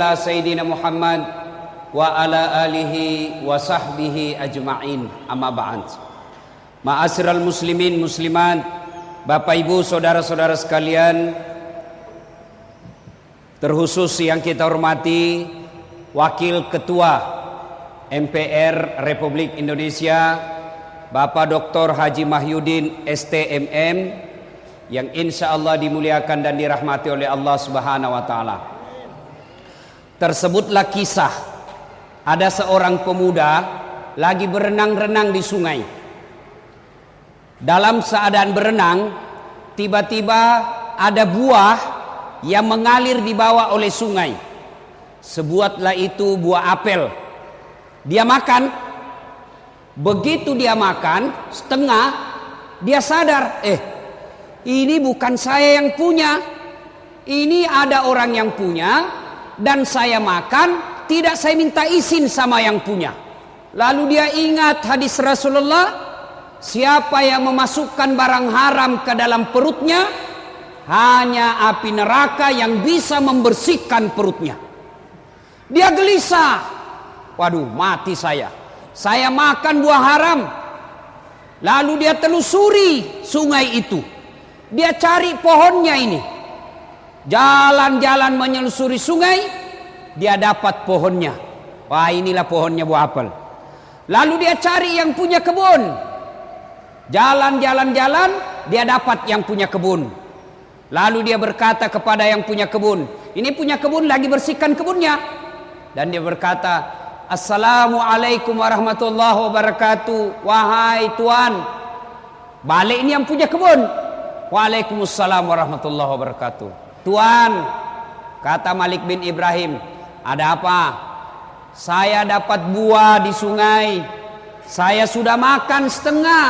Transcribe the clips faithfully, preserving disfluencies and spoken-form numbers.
ala Sayyidina Muhammad wa ala alihi wa sahbihi ajma'in. Amma ba'd. Ma'asyiral muslimin muslimat, Bapak Ibu saudara-saudara sekalian, terkhusus yang kita hormati Wakil Ketua M P R Republik Indonesia Bapak Doktor Haji Mahyudin S T M M, yang insya Allah dimuliakan dan dirahmati oleh Allah Subhanahu wa Ta'ala. Tersebutlah kisah ada seorang pemuda lagi berenang-renang di sungai. Dalam keadaan berenang, tiba-tiba ada buah yang mengalir di bawah oleh sungai. Sebuahlah itu buah apel. Dia makan. Begitu dia makan setengah, dia sadar, eh ini bukan saya yang punya, ini ada orang yang punya, dan saya makan, tidak saya minta izin sama yang punya. Lalu dia ingat hadis Rasulullah, siapa yang memasukkan barang haram ke dalam perutnya, hanya api neraka yang bisa membersihkan perutnya. Dia gelisah, waduh mati saya, saya makan buah haram. Lalu dia telusuri sungai itu. Dia cari pohonnya ini. Jalan-jalan menyelusuri sungai, dia dapat pohonnya. Wah, inilah pohonnya buah apel. Lalu dia cari yang punya kebun. Jalan-jalan-jalan, dia dapat yang punya kebun. Lalu dia berkata kepada yang punya kebun, ini punya kebun lagi bersihkan kebunnya. Dan dia berkata, Assalamualaikum warahmatullahi wabarakatuh. Wahai Tuan. Balik ini yang punya kebun. Waalaikumsalam warahmatullahi wabarakatuh. Tuan, kata Malik bin Ibrahim, ada apa? Saya dapat buah di sungai. Saya sudah makan setengah.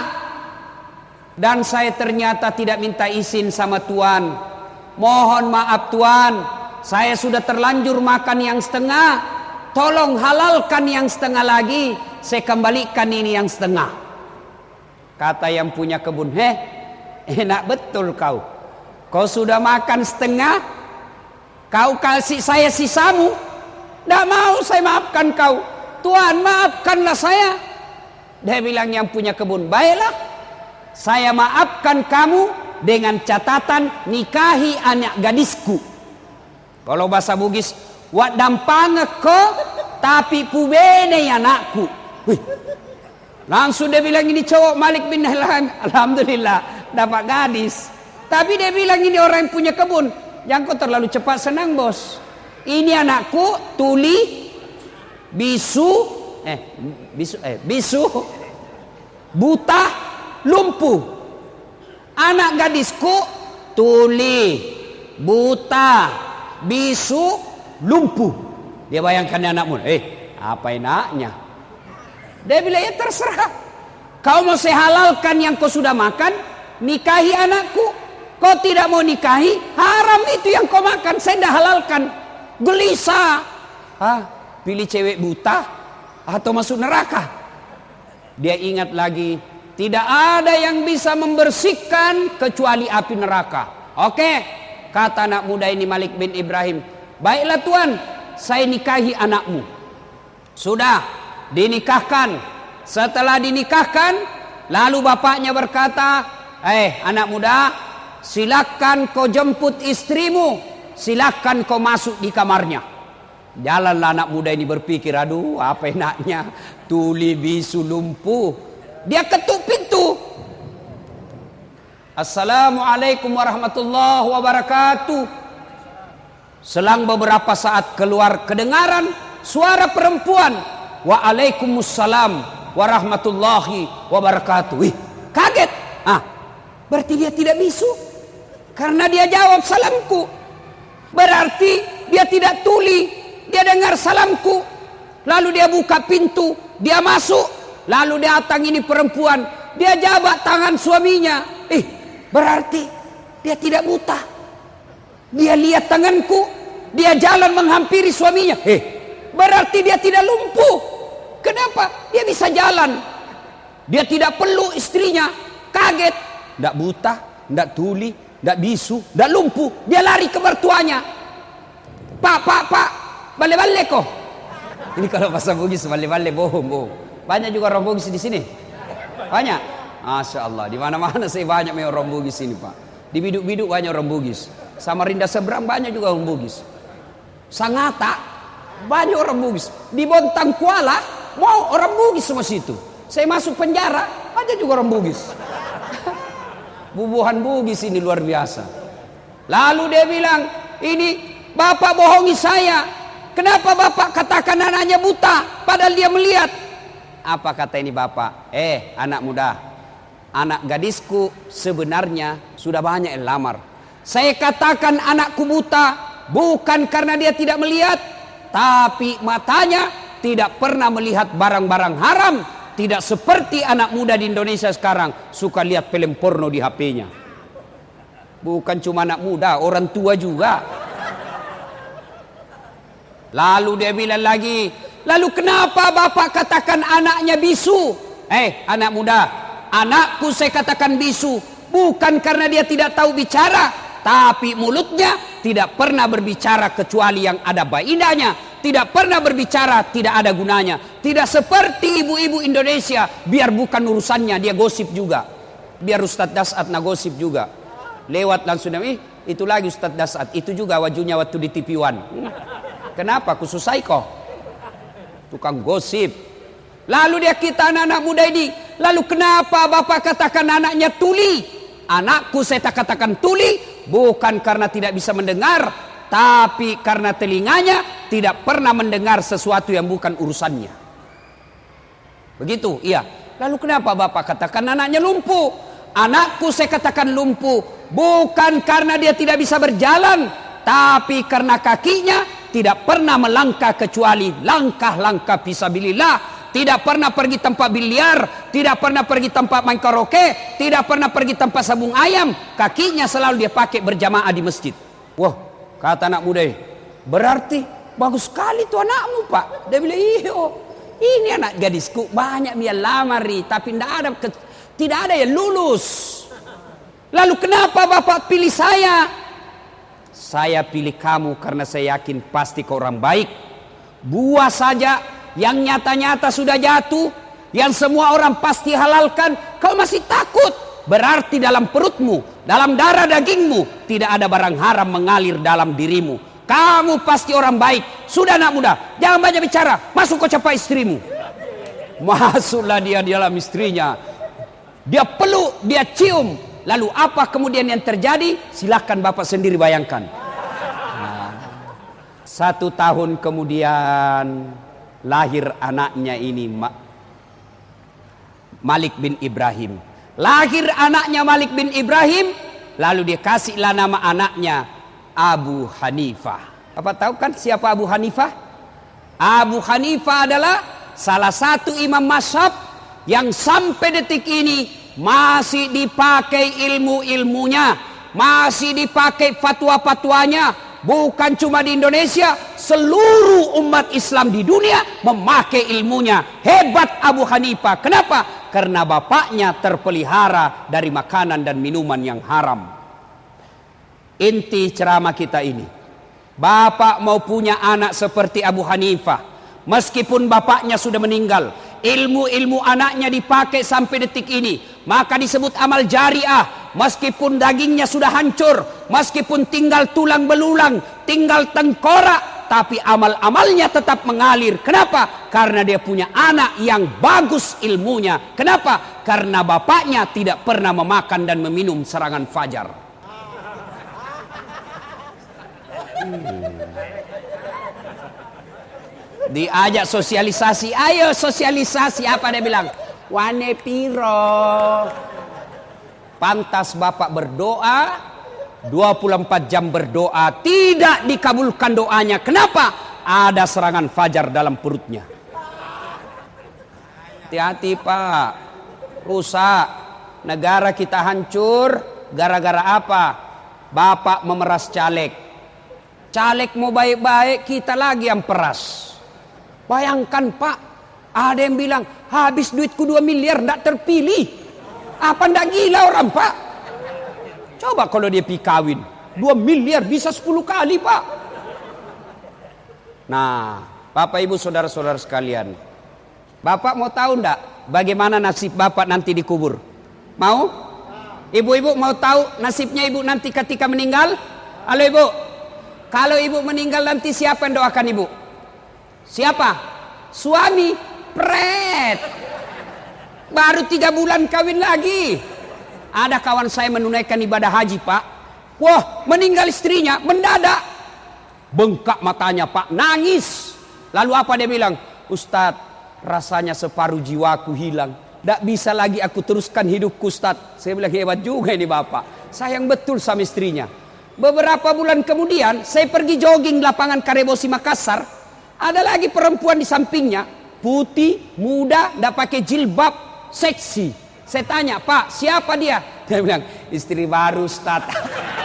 Dan saya ternyata tidak minta izin sama Tuan. Mohon maaf Tuan, saya sudah terlanjur makan yang setengah. Tolong halalkan yang setengah lagi. Saya kembalikan ini yang setengah. Kata yang punya kebun, heh, enak betul kau. Kau sudah makan setengah, kau kasih saya sisamu. Tidak mau saya maafkan kau. Tuan, maafkanlah saya. Dia bilang yang punya kebun, baiklah, saya maafkan kamu dengan catatan nikahi anak gadisku. Kalau bahasa Bugis, wak dampange ko tapi pubene anakku. Wih. Langsung dia bilang ini cowok Malik bin Ilham, alhamdulillah dapat gadis. Tapi dia bilang ini orang yang punya kebun, jangan kau terlalu cepat senang bos. Ini anakku tuli, bisu, eh bisu, eh bisu, buta, lumpuh. Anak gadisku tuli, buta, bisu, lumpuh. Dia bayangkan anakmu, eh apa enaknya? Dia bilang ya terserah. Kau mau saya halalkan yang kau sudah makan, nikahi anakku. Kau tidak mau nikahi, haram itu yang kau makan, saya dah halalkan. Gelisah. Ah, pilih cewek buta atau masuk neraka? Dia ingat lagi, tidak ada yang bisa membersihkan kecuali api neraka. Oke, kata anak muda ini Malik bin Ibrahim, baiklah Tuan, saya nikahi anakmu. Sudah dinikahkan. Setelah dinikahkan, lalu bapaknya berkata, eh anak muda, silakan kau jemput istrimu, silakan kau masuk di kamarnya. Jalanlah anak muda ini berpikir, aduh apa enaknya, tuli bisu lumpuh. Dia ketuk pintu. Assalamualaikum warahmatullahi wabarakatuh. Selang beberapa saat keluar kedengaran suara perempuan. Waalaikumsalam warahmatullahi wabarakatuh. Wih, kaget. Ah, berarti dia tidak bisu. Karena dia jawab salamku. Berarti dia tidak tuli. Dia dengar salamku. Lalu dia buka pintu. Dia masuk. Lalu dia datang ini perempuan. Dia jabat tangan suaminya. Eh, berarti dia tidak buta. Dia lihat tanganku. Dia jalan menghampiri suaminya. Eh, berarti dia tidak lumpuh. Kenapa? Dia bisa jalan. Dia tidak perlu istrinya. Kaget. Tidak buta, tidak tuli, tidak bisu, tidak lumpuh. Dia lari ke mertuanya. Pak, pak, pak, bale-bale kok. Ini kalau bahasa Bugis bale-bale, bohong, bohong. Banyak juga orang Bugis di sini. Banyak. Masya Allah, di mana-mana saya banyak orang Bugis ini, Pak. Di biduk-biduk banyak orang Bugis. Samarinda seberang banyak juga orang Bugis. Sangatta banyak orang Bugis. Di Bontang Kuala mau orang Bugis semua situ. Saya masuk penjara ada juga orang Bugis. Bubuhan Bugis ini luar biasa. Lalu dia bilang, ini bapak bohongi saya. Kenapa bapak katakan anaknya buta padahal dia melihat? Apa kata ini bapak? Eh anak muda, anak gadisku sebenarnya sudah banyak yang lamar. Saya katakan anakku buta bukan karena dia tidak melihat, tapi matanya tidak pernah melihat barang-barang haram. Tidak seperti anak muda di Indonesia sekarang suka lihat film porno di H P-nya. Bukan cuma anak muda, orang tua juga. Lalu dia bilang lagi, lalu kenapa bapak katakan anaknya bisu? Eh anak muda, anakku saya katakan bisu bukan karena dia tidak tahu bicara, tapi mulutnya tidak pernah berbicara kecuali yang ada faedahnya. Tidak pernah berbicara tidak ada gunanya. Tidak seperti ibu-ibu Indonesia, biar bukan urusannya dia gosip juga. Biar Ustadz Dasat na gosip juga. Lewat langsung, ih itu lagi Ustadz Dasat, itu juga wajunya waktu di T V One. Kenapa? Khususai kok tukang gosip. Lalu dia kita anak-anak muda ini, lalu kenapa bapak katakan anaknya tuli? Anakku saya tak katakan tuli bukan karena tidak bisa mendengar, tapi karena telinganya tidak pernah mendengar sesuatu yang bukan urusannya. Begitu, iya. Lalu kenapa bapak katakan anaknya lumpuh? Anakku saya katakan lumpuh bukan karena dia tidak bisa berjalan, tapi karena kakinya tidak pernah melangkah kecuali langkah-langkah fisabilillah. Tidak pernah pergi tempat biliar, tidak pernah pergi tempat main karaoke, tidak pernah pergi tempat sabung ayam. Kakinya selalu dia pakai berjamaah di masjid. Wah, kata anak muda, berarti bagus sekali tuh anakmu pak. Dia bilang, iyo, ini anak gadisku banyak dia lamari, tapi tidak ada tidak ada yang lulus. Lalu kenapa bapak pilih saya? Saya pilih kamu karena saya yakin pasti kau orang baik. Buah saja yang nyata-nyata sudah jatuh, yang semua orang pasti halalkan, kau masih takut. Berarti dalam perutmu, dalam darah dagingmu tidak ada barang haram mengalir dalam dirimu. Kamu pasti orang baik. Sudah anak muda, jangan banyak bicara. Masuk kau capai istrimu. Masuklah dia di dalam istrinya. Dia peluk, dia cium. Lalu apa kemudian yang terjadi? Silahkan bapak sendiri bayangkan. Nah, satu tahun kemudian lahir anaknya ini, Malik bin Ibrahim. Lahir anaknya Malik bin Ibrahim, lalu dia kasihlah nama anaknya Abu Hanifah. Apa tahu kan siapa Abu Hanifah? Abu Hanifah adalah salah satu imam mazhab yang sampai detik ini masih dipakai ilmu-ilmunya, masih dipakai fatwa-fatwanya. Bukan cuma di Indonesia, seluruh umat Islam di dunia memakai ilmunya. Hebat Abu Hanifah. Kenapa? Karena bapaknya terpelihara dari makanan dan minuman yang haram. Inti ceramah kita ini, bapak mau punya anak seperti Abu Hanifah, meskipun bapaknya sudah meninggal, ilmu-ilmu anaknya dipakai sampai detik ini, maka disebut amal jariah. Meskipun dagingnya sudah hancur, meskipun tinggal tulang belulang, tinggal tengkorak, tapi amal-amalnya tetap mengalir. Kenapa? Karena dia punya anak yang bagus ilmunya. Kenapa? Karena bapaknya tidak pernah memakan dan meminum serangan fajar. Hmm. Diajak sosialisasi, ayo sosialisasi. Apa dia bilang? Wane piro. Pantas bapak berdoa dua puluh empat jam berdoa, tidak dikabulkan doanya. Kenapa? Ada serangan fajar dalam perutnya. Hati-hati pak, rusak. Negara kita hancur gara-gara apa? Bapak memeras caleg. Caleg mau baik-baik, kita lagi yang peras. Bayangkan pak, ada yang bilang habis duitku dua miliar tidak terpilih. Apa ndak gila orang pak? Coba kalau dia pi kawin dua miliar bisa sepuluh kali pak. Nah, Bapak Ibu saudara-saudara sekalian, Bapak mau tahu enggak bagaimana nasib Bapak nanti dikubur? Mau? Ibu-ibu mau tahu nasibnya ibu nanti ketika meninggal? Halo ibu, kalau ibu meninggal nanti siapa yang doakan ibu? Siapa? Suami. Pret. Baru tiga bulan kawin lagi. Ada kawan saya menunaikan ibadah haji pak. Wah, meninggal istrinya mendadak. Bengkak matanya pak, nangis. Lalu apa dia bilang? Ustadz, rasanya separuh jiwaku hilang. Tidak bisa lagi aku teruskan hidupku Ustadz. Saya bilang hebat juga ini bapak. Sayang betul sama istrinya. Beberapa bulan kemudian saya pergi jogging di lapangan Karebosi Makassar. Ada lagi perempuan di sampingnya. Putih, muda, tidak pakai jilbab, seksi. Saya tanya, Pak siapa dia? Dia bilang istri baru Ustadz.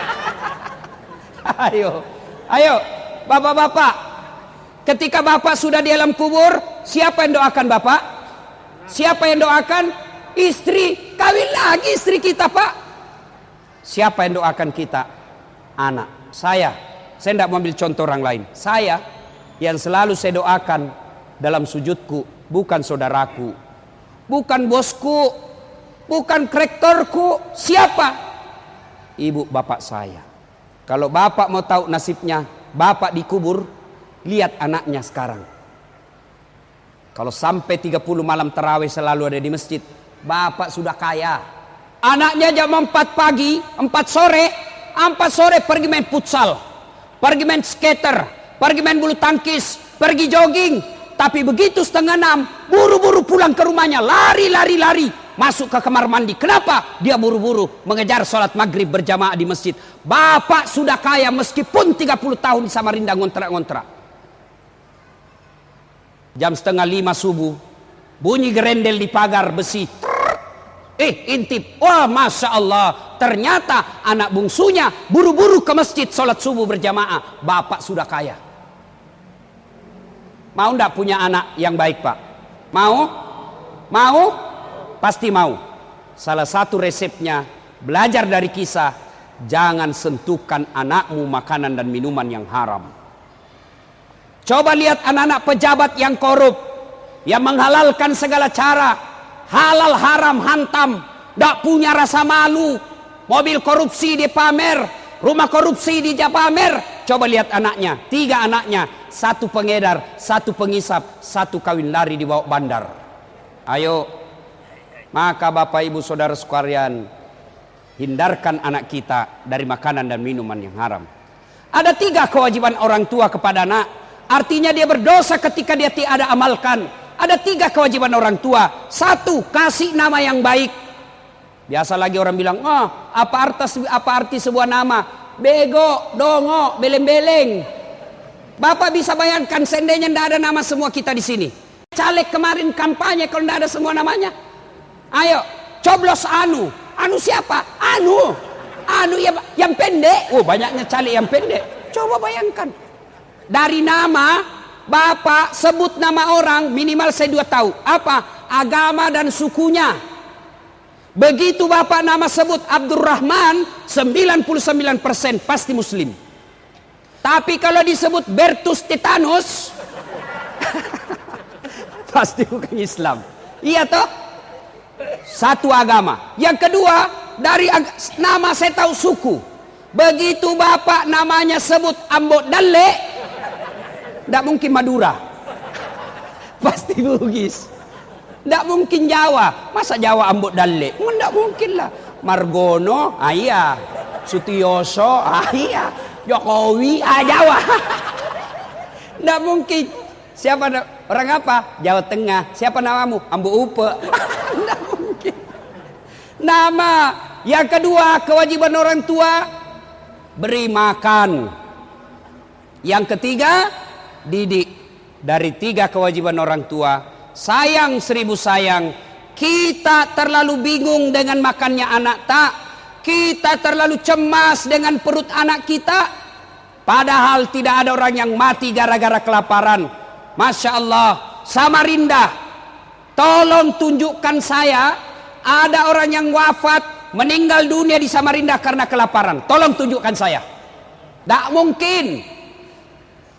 Ayo, ayo bapak-bapak. Ketika bapak sudah di alam kubur, siapa yang doakan bapak? Siapa yang doakan? Istri. Kawin lagi istri kita pak. Siapa yang doakan kita? Anak. Saya. Saya tidak mau ambil contoh orang lain. Saya yang selalu saya doakan dalam sujudku. Bukan saudaraku. Bukan bosku. Bukan rektorku. Siapa? Ibu bapak saya. Kalau bapak mau tahu nasibnya, bapak dikubur, lihat anaknya sekarang. Kalau sampai tiga puluh malam tarawih selalu ada di masjid, bapak sudah kaya. Anaknya jam empat pagi, empat sore, empat sore pergi main futsal, pergi main skater, pergi main bulu tangkis, pergi jogging. Tapi begitu setengah enam, buru-buru pulang ke rumahnya, lari, lari, lari. Masuk ke kamar mandi. Kenapa? Dia buru-buru mengejar sholat maghrib berjamaah di masjid. Bapak sudah kaya meskipun tiga puluh tahun di Samarinda ngontrak-ngontrak. Jam setengah lima subuh, bunyi gerendel di pagar besi. Eh, intip. Wah, masya Allah. Ternyata anak bungsunya buru-buru ke masjid sholat subuh berjamaah. Bapak sudah kaya. Mau ndak punya anak yang baik pak? Mau? Mau? Pasti mau. Salah satu resepnya, belajar dari kisah, jangan sentuhkan anakmu makanan dan minuman yang haram. Coba lihat anak-anak pejabat yang korup, yang menghalalkan segala cara, halal haram hantam, tidak punya rasa malu, mobil korupsi dipamer, rumah korupsi dipamer. Coba lihat anaknya, tiga anaknya, satu pengedar, satu pengisap, satu kawin lari di bawah bandar. Ayo. Maka Bapak Ibu Saudara sekalian, hindarkan anak kita dari makanan dan minuman yang haram. Ada tiga kewajiban orang tua kepada anak. Artinya dia berdosa ketika dia tidak amalkan. Ada tiga kewajiban orang tua. Satu, kasih nama yang baik. Biasa lagi orang bilang, oh, apa arti, apa arti sebuah nama? Bego, dongo, beleng-beleng. Bapak bisa bayangkan seandainya tidak ada nama semua kita di sini. Caleg kemarin kampanye kalau tidak ada semua namanya. Ayo, coblos Anu. Anu siapa? Anu. Anu yang, yang pendek. Oh, banyaknya caleg yang pendek. Coba bayangkan. Dari nama, Bapak sebut nama orang, minimal saya dua tahu. Apa? Agama dan sukunya. Begitu Bapak nama sebut Abdurrahman, sembilan puluh sembilan persen pasti Muslim. Tapi kalau disebut Bertus Titanus, pasti bukan Islam. Iya toh? Satu agama. Yang kedua, dari nama saya tahu suku. Begitu Bapak namanya sebut Ambok Dalle, tidak mungkin Madura. Pasti Bugis. Tidak mungkin Jawa. Masa Jawa Ambok Dalle? Tidak mungkin lah. Margono, ah iya. Sutioso, ah iya. Jokowi, ah Jawa. Tidak mungkin. Siapa orang apa? Jawa Tengah. Siapa namamu? Ambo Upe. Tidak mungkin. Nama. Yang kedua, kewajiban orang tua, beri makan. Yang ketiga, didik. Dari tiga kewajiban orang tua, sayang seribu sayang. Kita terlalu bingung dengan makannya anak tak. Kita terlalu cemas dengan perut anak kita. Padahal tidak ada orang yang mati gara-gara kelaparan. Masya Allah, Samarinda, tolong tunjukkan saya ada orang yang wafat meninggal dunia di Samarinda karena kelaparan. Tolong tunjukkan saya. Tidak mungkin.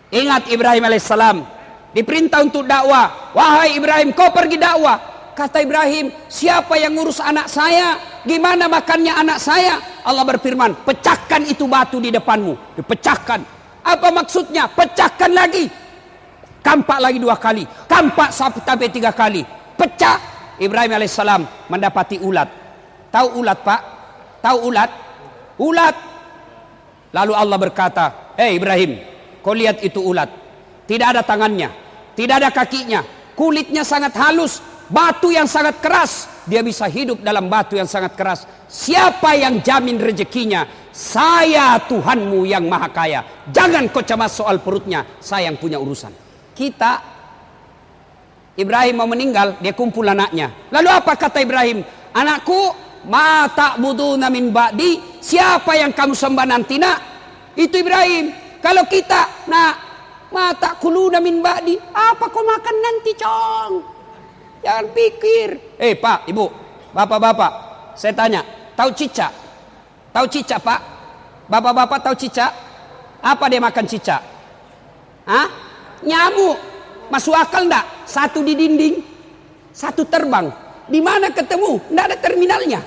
Ingat Ibrahim alaihissalam diperintah untuk dakwah. Wahai Ibrahim, kau pergi dakwah. Kata Ibrahim, siapa yang ngurus anak saya? Gimana makannya anak saya? Allah berfirman, pecahkan itu batu di depanmu. Dipecahkan. Apa maksudnya? Pecahkan lagi. Kampak lagi dua kali. Kampak sampai tiga kali. Pecah. Ibrahim alaihissalam mendapati ulat. Tahu ulat, Pak? Tahu ulat? Ulat. Lalu Allah berkata, hei Ibrahim, kau lihat itu ulat. Tidak ada tangannya, tidak ada kakinya, kulitnya sangat halus, batu yang sangat keras. Dia bisa hidup dalam batu yang sangat keras. Siapa yang jamin rezekinya? Saya Tuhanmu yang maha kaya. Jangan kau cemas soal perutnya, saya yang punya urusan. Kita, Ibrahim mau meninggal, dia kumpul anaknya. Lalu apa kata Ibrahim? Anakku, ma ta'buduna min ba'di, siapa yang kamu sembah nanti nak? Itu Ibrahim. Kalau kita, nah, ma ta'kuluna min ba'di, apa kau makan nanti, cong? Jangan pikir. Eh Pak, Ibu, Bapak-bapak, saya tanya, tahu cicak? Tahu cicak, Pak? Bapak-bapak tahu cicak? Apa dia makan cicak? Hah? Nyamuk. Masuk akal enggak? Satu di dinding, satu terbang. Di mana ketemu? Enggak ada terminalnya.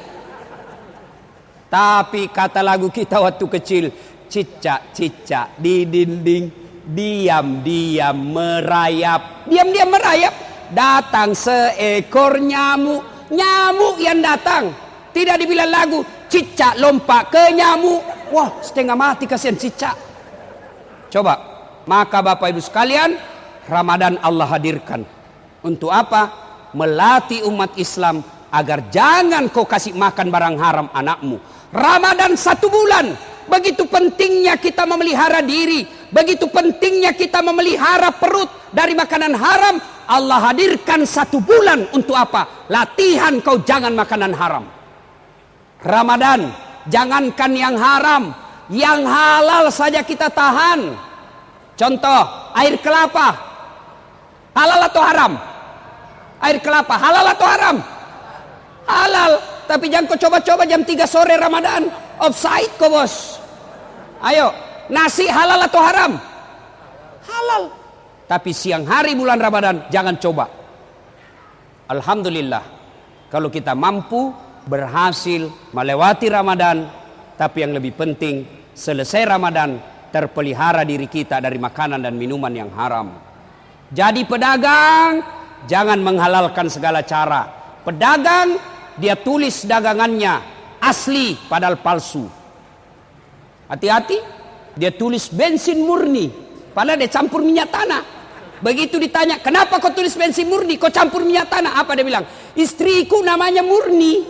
Tapi kata lagu kita waktu kecil, cicak-cicak di dinding, diam-diam merayap. Diam-diam merayap. Datang seekor nyamuk. Nyamuk yang datang. Tidak dibilang lagu, cicak lompat ke nyamuk. Wah, setengah mati kasihan cicak. Coba, maka Bapak Ibu sekalian, Ramadan Allah hadirkan. Untuk apa? Melatih umat Islam agar jangan kau kasih makan barang haram anakmu. Ramadan satu bulan. Begitu pentingnya kita memelihara diri. Begitu pentingnya kita memelihara perut dari makanan haram. Allah hadirkan satu bulan untuk apa? Latihan kau jangan makanan haram. Ramadan, jangankan yang haram, yang halal saja kita tahan. Contoh, air kelapa. Halal atau haram? Air kelapa, halal atau haram? Halal. Tapi jangan kau coba-coba jam tiga sore Ramadan. Offside kau bos. Ayo, nasi halal atau haram? Halal. Tapi siang hari bulan Ramadan jangan coba. Alhamdulillah, kalau kita mampu berhasil melewati Ramadan. Tapi yang lebih penting, selesai Ramadan terpelihara diri kita dari makanan dan minuman yang haram. Jadi pedagang jangan menghalalkan segala cara. Pedagang dia tulis dagangannya asli padahal palsu. Hati-hati, dia tulis bensin murni padahal dia campur minyak tanah. Begitu ditanya, kenapa kau tulis bensin murni, kau campur minyak tanah? Apa dia bilang? Istriku namanya Murni.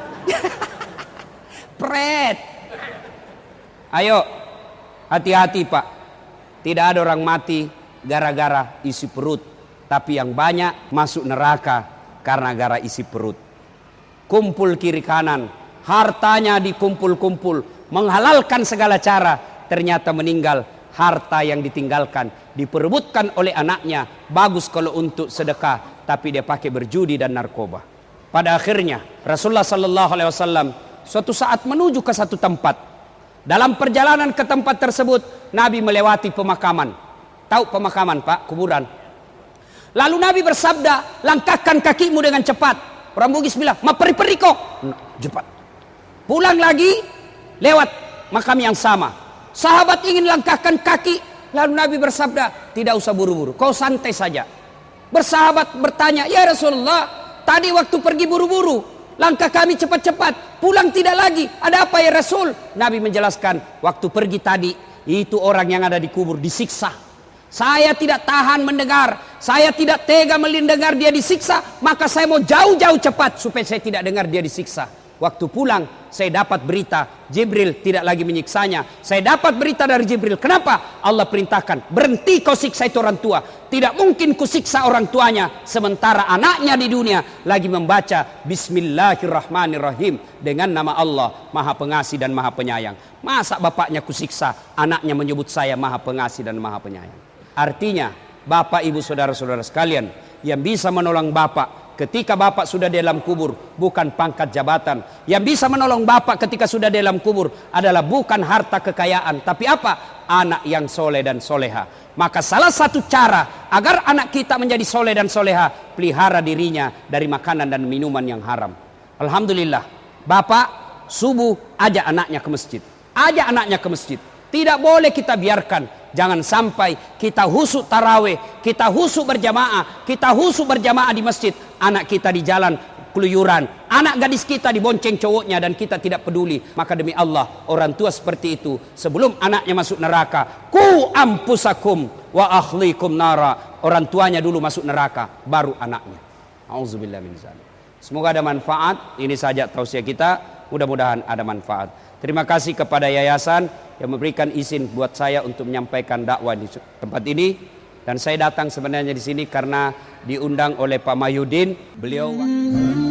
Pret. Ayo, hati-hati Pak. Tidak ada orang mati gara-gara isi perut. Tapi yang banyak masuk neraka karena gara isi perut. Kumpul kiri kanan, hartanya dikumpul-kumpul, menghalalkan segala cara, ternyata meninggal. Harta yang ditinggalkan diperebutkan oleh anaknya. Bagus kalau untuk sedekah, tapi dia pakai berjudi dan narkoba. Pada akhirnya Rasulullah Sallallahu Alaihi Wasallam suatu saat menuju ke satu tempat. Dalam perjalanan ke tempat tersebut, Nabi melewati pemakaman. Tahu pemakaman Pak? Kuburan. Lalu Nabi bersabda, langkahkan kakimu dengan cepat. Orang Bugis bilang, ma peri-peri kok. Cepat. Pulang lagi lewat makam yang sama. Sahabat ingin langkahkan kaki, lalu Nabi bersabda, tidak usah buru-buru, kau santai saja. Bersahabat bertanya, ya Rasulullah, tadi waktu pergi buru-buru, langkah kami cepat-cepat, pulang tidak lagi, ada apa ya Rasul? Nabi menjelaskan, waktu pergi tadi, itu orang yang ada di kubur disiksa. Saya tidak tahan mendengar, saya tidak tega mendengar dia disiksa, maka saya mau jauh-jauh cepat supaya saya tidak dengar dia disiksa. Waktu pulang, saya dapat berita Jibril tidak lagi menyiksanya. Saya dapat berita dari Jibril. Kenapa? Allah perintahkan, berhenti kau siksa itu orang tua. Tidak mungkin ku siksa orang tuanya sementara anaknya di dunia lagi membaca Bismillahirrahmanirrahim dengan nama Allah Maha Pengasih dan Maha Penyayang. Masa bapaknya ku siksa, anaknya menyebut saya Maha Pengasih dan Maha Penyayang. Artinya, Bapak, Ibu, Saudara-saudara sekalian, yang bisa menolong Bapak ketika Bapak sudah di dalam kubur bukan pangkat jabatan. Yang bisa menolong Bapak ketika sudah di dalam kubur adalah bukan harta kekayaan, tapi apa? anak yang soleh dan soleha. Maka salah satu cara agar anak kita menjadi soleh dan soleha, pelihara dirinya dari makanan dan minuman yang haram. Alhamdulillah, bapak subuh ajak anaknya ke masjid. Ajak anaknya ke masjid. Tidak boleh kita biarkan. Jangan sampai kita husuk tarawih, kita husuk berjamaah, kita husuk berjamaah di masjid. Anak kita di jalan keluyuran, anak gadis kita dibonceng cowoknya dan kita tidak peduli. Maka demi Allah, orang tua seperti itu sebelum anaknya masuk neraka, ku ampusakum wa akhlikum nara. Orang tuanya dulu masuk neraka, baru anaknya. Auzubillah min zalik. Semoga ada manfaat. Ini saja tausiah kita, mudah-mudahan ada manfaat. Terima kasih kepada yayasan yang memberikan izin buat saya untuk menyampaikan dakwah di tempat ini. Dan saya datang sebenarnya di sini karena diundang oleh Pak Mahyudin. Beliau